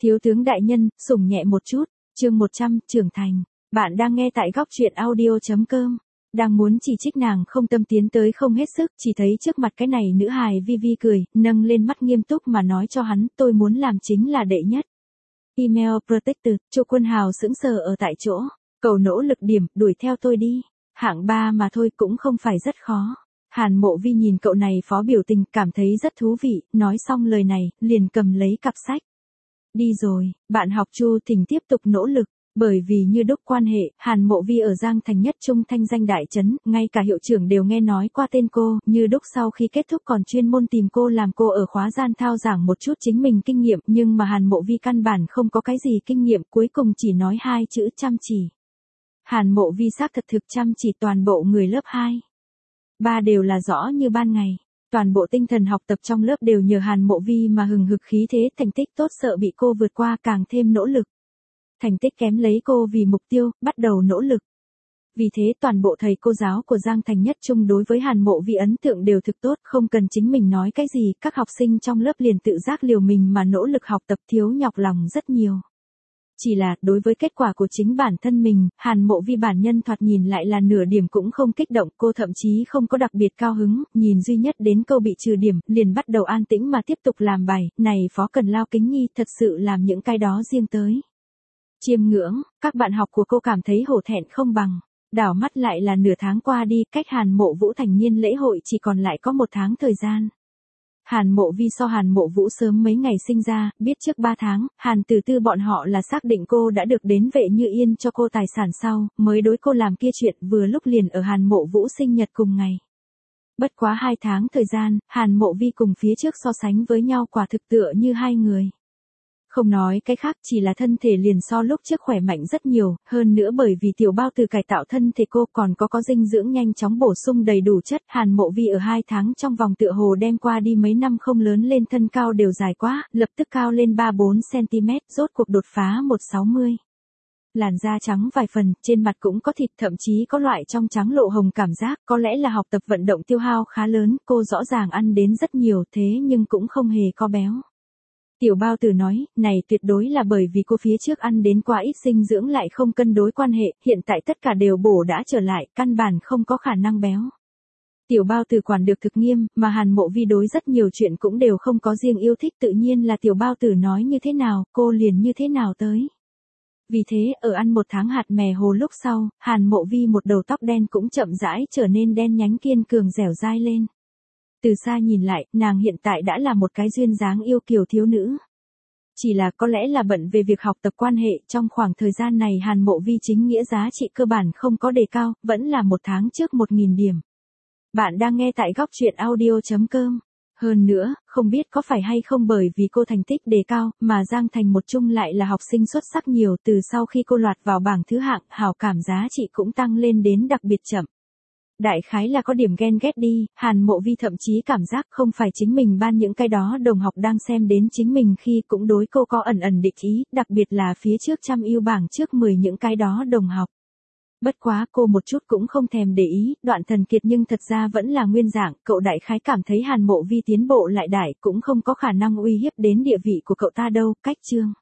Thiếu tướng đại nhân, sủng nhẹ một chút, chương 100, trưởng thành. Bạn đang nghe tại góc truyện audio.com. Đang muốn chỉ trích nàng không tâm tiến tới không hết sức, chỉ thấy trước mặt cái này nữ hài vi vi cười, nâng lên mắt nghiêm túc mà nói cho hắn, tôi muốn làm chính là đệ nhất. Email Protector, Chu Quân Hào sững sờ ở tại chỗ, cầu nỗ lực điểm, đuổi theo tôi đi. Hạng 3 mà thôi cũng không phải rất khó. Hàn Mộ Vi nhìn cậu này phó biểu tình, cảm thấy rất thú vị, nói xong lời này, liền cầm lấy cặp sách. Đi rồi, bạn học Chu Thỉnh tiếp tục nỗ lực, bởi vì như đúc quan hệ, Hàn Mộ Vi ở Giang Thành nhất trung thanh danh đại trấn, ngay cả hiệu trưởng đều nghe nói qua tên cô, như đúc sau khi kết thúc còn chuyên môn tìm cô làm cô ở khóa gian thao giảng một chút chính mình kinh nghiệm, nhưng mà Hàn Mộ Vi căn bản không có cái gì kinh nghiệm, cuối cùng chỉ nói 2 chữ chăm chỉ. Hàn Mộ Vi xác thật thực chăm chỉ, toàn bộ người lớp 2. 3 đều là rõ như ban ngày. Toàn bộ tinh thần học tập trong lớp đều nhờ Hàn Mộ Vi mà hừng hực khí thế, thành tích tốt sợ bị cô vượt qua càng thêm nỗ lực. Thành tích kém lấy cô vì mục tiêu, bắt đầu nỗ lực. Vì thế toàn bộ thầy cô giáo của Giang Thành nhất trung đối với Hàn Mộ Vi ấn tượng đều thực tốt, không cần chính mình nói cái gì, các học sinh trong lớp liền tự giác liều mình mà nỗ lực học tập, thiếu nhọc lòng rất nhiều. Chỉ là, đối với kết quả của chính bản thân mình, Hàn Mộ Vi bản nhân thoạt nhìn lại là nửa điểm cũng không kích động, cô thậm chí không có đặc biệt cao hứng, nhìn duy nhất đến câu bị trừ điểm, liền bắt đầu an tĩnh mà tiếp tục làm bài, này Phó Cần Lao kính nhi thật sự làm những cái đó riêng tới. Chiêm ngưỡng, các bạn học của cô cảm thấy hổ thẹn không bằng, đảo mắt lại là nửa tháng qua đi, cách Hàn Mộ Vũ thành niên lễ hội chỉ còn lại có 1 tháng thời gian. Hàn Mộ Vi so Hàn Mộ Vũ sớm mấy ngày sinh ra, biết trước 3 tháng, Hàn Từ Tư bọn họ là xác định cô đã được đến Vệ Như Yên cho cô tài sản sau, mới đối cô làm kia chuyện, vừa lúc liền ở Hàn Mộ Vũ sinh nhật cùng ngày. Bất quá 2 tháng thời gian, Hàn Mộ Vi cùng phía trước so sánh với nhau quả thực tựa như hai người. Không nói cái khác, chỉ là thân thể liền so lúc trước khỏe mạnh rất nhiều, hơn nữa bởi vì tiểu bao tử cải tạo thân thể cô còn có dinh dưỡng nhanh chóng bổ sung đầy đủ chất. Hàn Mộ Vi ở 2 tháng trong vòng tựa hồ đem qua đi mấy năm không lớn lên, thân cao đều dài quá, lập tức cao lên 3-4cm, rốt cuộc đột phá 1,60. Làn da trắng vài phần, trên mặt cũng có thịt, thậm chí có loại trong trắng lộ hồng cảm giác, có lẽ là học tập vận động tiêu hao khá lớn, cô rõ ràng ăn đến rất nhiều thế nhưng cũng không hề có béo. Tiểu bao tử nói, này tuyệt đối là bởi vì cô phía trước ăn đến quá ít dinh dưỡng lại không cân đối quan hệ, hiện tại tất cả đều bổ đã trở lại, căn bản không có khả năng béo. Tiểu bao tử quản được thực nghiêm, mà Hàn Mộ Vi đối rất nhiều chuyện cũng đều không có riêng yêu thích, tự nhiên là tiểu bao tử nói như thế nào, cô liền như thế nào tới. Vì thế, ở ăn 1 tháng hạt mè hồ lúc sau, Hàn Mộ Vi một đầu tóc đen cũng chậm rãi trở nên đen nhánh kiên cường dẻo dai lên. Từ xa nhìn lại, nàng hiện tại đã là một cái duyên dáng yêu kiều thiếu nữ. Chỉ là có lẽ là bận về việc học tập quan hệ, trong khoảng thời gian này Hàn Mộ Vi chính nghĩa giá trị cơ bản không có đề cao, vẫn là 1 tháng trước 1000 điểm. Bạn đang nghe tại góc truyện audio.com. Hơn nữa, không biết có phải hay không bởi vì cô thành tích đề cao, mà Giang Thành một trung lại là học sinh xuất sắc nhiều, từ sau khi cô loạt vào bảng thứ hạng, hảo cảm giá trị cũng tăng lên đến đặc biệt chậm. Đại khái là có điểm ghen ghét đi, Hàn Mộ Vi thậm chí cảm giác không phải chính mình ban những cái đó đồng học đang xem đến chính mình khi cũng đối cô có ẩn địch ý, đặc biệt là phía trước trăm yêu bảng trước 10 những cái đó đồng học. Bất quá cô một chút cũng không thèm để ý, Đoạn Thần Kiệt nhưng thật ra vẫn là nguyên dạng, cậu đại khái cảm thấy Hàn Mộ Vi tiến bộ lại đại cũng không có khả năng uy hiếp đến địa vị của cậu ta đâu, cách chương.